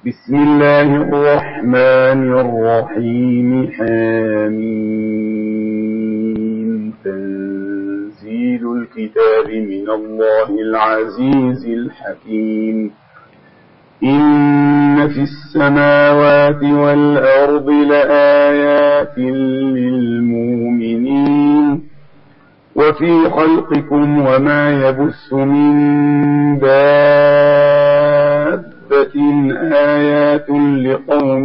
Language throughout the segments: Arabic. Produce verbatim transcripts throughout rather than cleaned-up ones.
بسم الله الرحمن الرحيم. حميم. تنزيل الكتاب من الله العزيز الحكيم. إن في السماوات والأرض لآيات للمؤمنين وفي خلقكم وما يبث من دابة آيات لقوم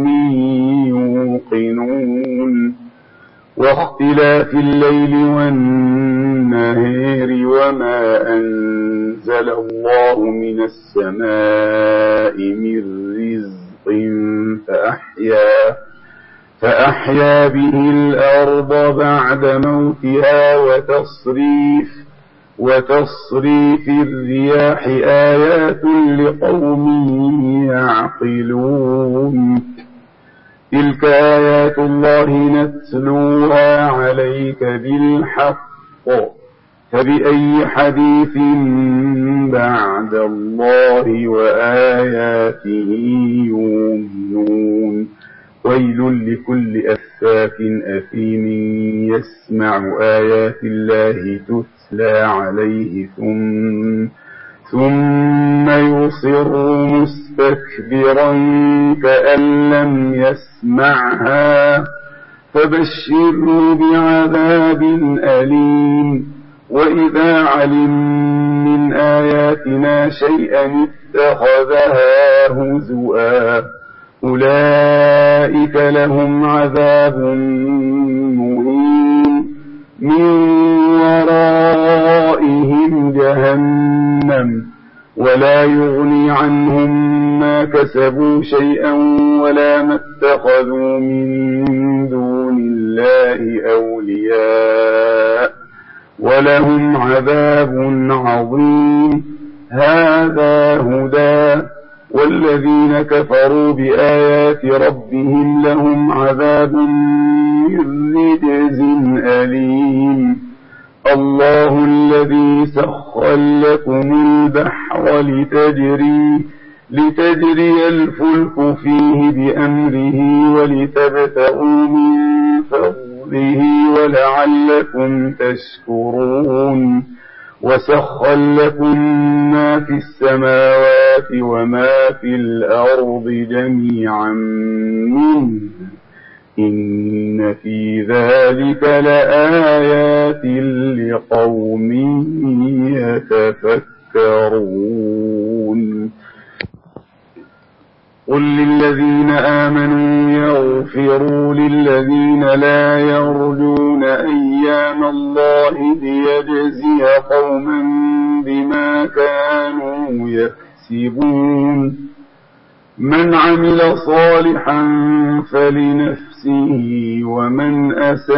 يوقنون. واختلاف الليل والنهار وما أنزل الله من السماء من رزق فأحيا, فأحيا به الأرض بعد موتها وتصريف, وتصريف الرياح آيات لقوم يعقلون. تلك آيات الله نتلوها عليك بالحق فبأي حديث بعد الله وآياته يؤمنون. ويل لكل أفاك أثيم يسمع آيات الله تتلى عليه ثم, ثم يصر مستكبرا كأن لم يسمعها فبشره بعذاب أليم. وإذا علم من آياتنا شيئا اتخذها هزؤا أولئك لهم عذاب مهين من ورائهم جهنم ولا يغني عنهم ما كسبوا شيئا ولا ما اتخذوا من دون الله أولياء ولهم عذاب عظيم. هذا هدى والذين كفروا بآيات ربهم لهم عذاب من رجز أليم. الله الذي سخر لكم البحر لتجري, لتجري الفلك فيه بأمره ولتبتغوا من فضله ولعلكم تشكرون. وسخر لكم ما في السماوات وما في الأرض جميعا منه إن في ذلك لآيات لقوم يتفكرون. قل للذين آمنوا يغفروا للذين لا يرجون أيام الله ليجزي قوما بما كانوا يكسبون. من عمل صالحا فلنفسه ومن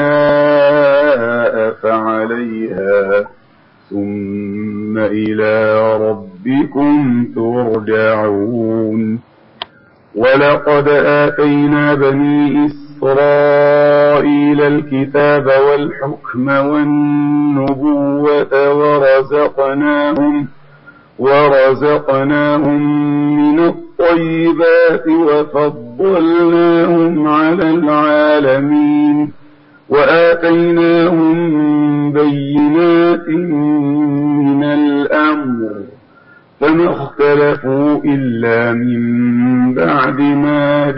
أساء فعليها ثم إلى ربكم ترجعون. ولقد آتينا بني إسرائيل الكتاب والحكم والنبوة ورزقناهم, ورزقناهم من الطيبات وفضلناهم على العالمين وآتيناهم بينات من الأمر فما اختلفوا إلا من بعد ما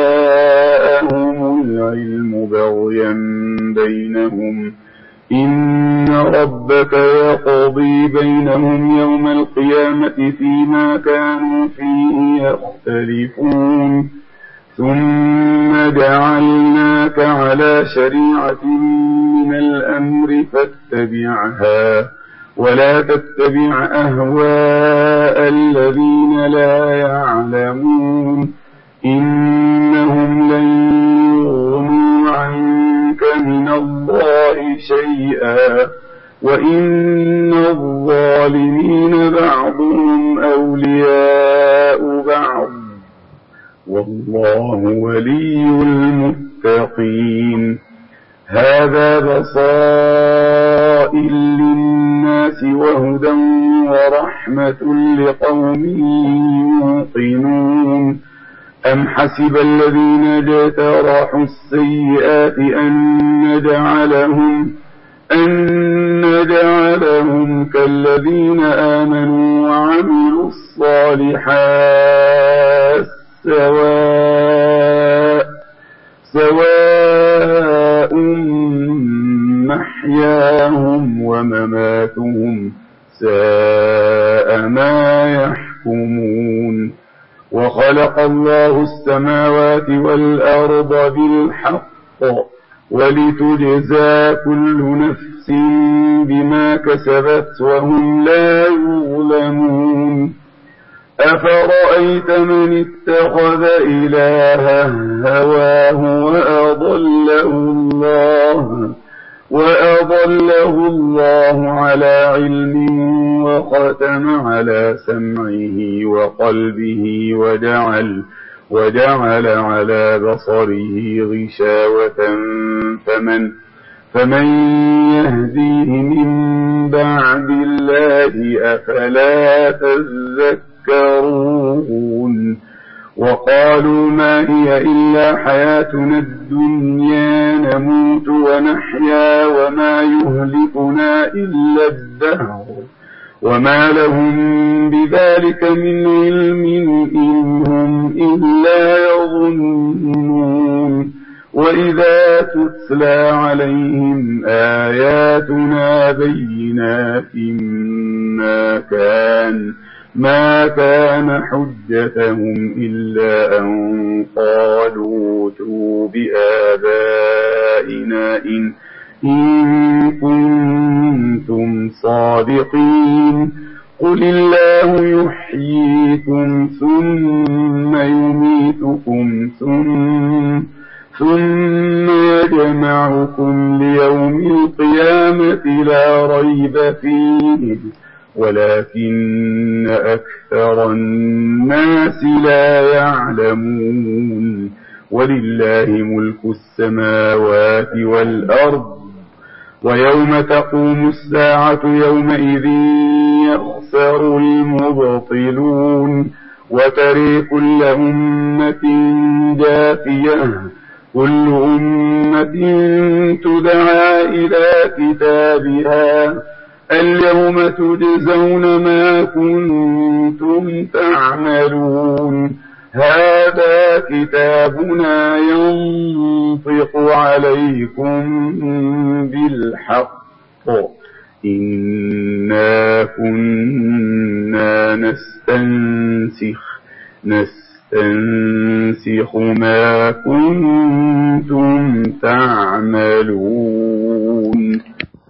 جاءهم العلم بغيا بينهم. إن ربك يقضي بينهم يوم القيامة فيما كانوا فيه يختلفون. ثم جعلناك على شريعة من الأمر فاتبعها ولا تتبع أهواء الذين لا يعلمون إنهم لن يغنوا عنك من الله شيئا وإن الظالمين بعضهم أولياء بعض والله ولي المتقين. هذا بصائر للناس وهدى ورحمة لقوم يوقنون. أم حسب الذين اجترحوا السيئات أن نجعلهم أن نجعلهم كالذين آمنوا وعملوا الصالحات سواء سواء محياهم ومماتهم ساء ما يحكمون. وخلق الله السماوات والأرض بالحق ولتجزى كل نفس بما كسبت وهم لا يظلمون. أفرأيت من اتخذ إلهه هواه وأضله الله وأضله الله على علم وختم على سمعه وقلبه وجعل وجعل على بصره غشاوة فمن فمن يهديه من بعد الله أفلا تذكرون. وقالوا ما هي إلا حياتنا الدنيا نموت ونحيا وما يهلكنا إلا الدهر وما لهم بذلك من علم إن هم إلا يظنون. وإذا تتلى عليهم آياتنا بينات ما كان ما كان حجتهم إلا أن قالوا ائتوا بآبائنا إن, إن كنتم صادقين. قل الله يحييكم ثم يميتكم ثم, ثم يجمعكم ليوم القيامة لا ريب فيه ولكن أكثر الناس لا يعلمون. ولله ملك السماوات والأرض ويوم تقوم الساعة يومئذ يخسر المبطلون. وترى كل أمة جاثية كل أمة تدعى إلى كتابها اليوم تجزون ما كنتم تعملون. هذا كتابنا ينطق عليكم بالحق إنا كنا نستنسخ نستنسخ ما كنتم تعملون.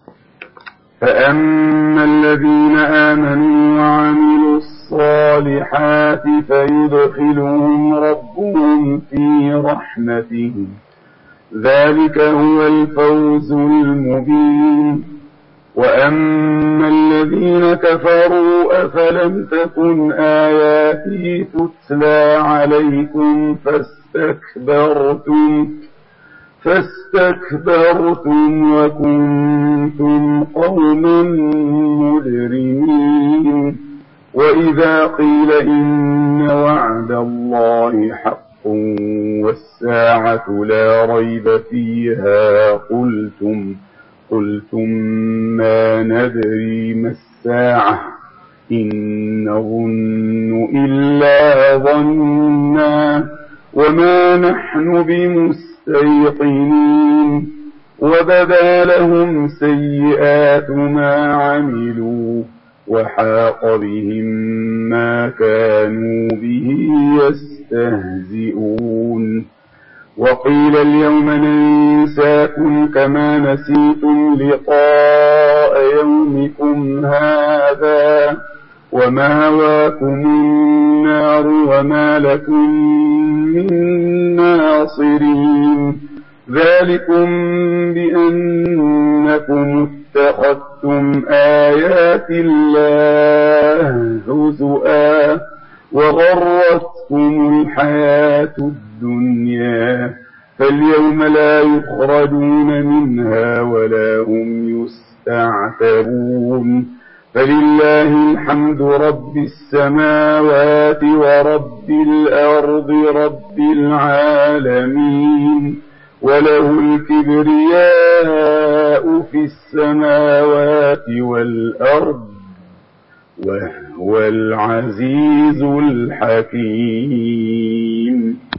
فأما الذين آمنوا وعملوا الصالحات فيدخلهم ربهم في رحمته ذلك هو الفوز المبين. وأما الذين كفروا أفلم تكن آياتي تتلى عليكم فاستكبرتم فاستكبرتم وكنتم قوما مجرمين. وإذا قيل إن وعد الله حق والساعة لا ريب فيها قلتم قلتم ما ندري ما الساعة إن نظن إلا ظنا وما نحن بمستيقنين. وبدا لهم سيئات ما عملوا وحاق بهم ما كانوا به يستهزئون. وقيل اليوم ننساكم كما نسيتم لقاء يومكم هذا ومأواكم النار وما لكم من ناصرين. ذلكم بأنكم اتخذتم آيات الله هزؤا وغرتكم الحياة الدنيا فاليوم لا يخرجون منها ولا هم يستعتبون. فلله الحمد رب السماوات ورب الأرض رب العالمين، وله الكبرياء في السماوات والأرض، وهو العزيز الحكيم.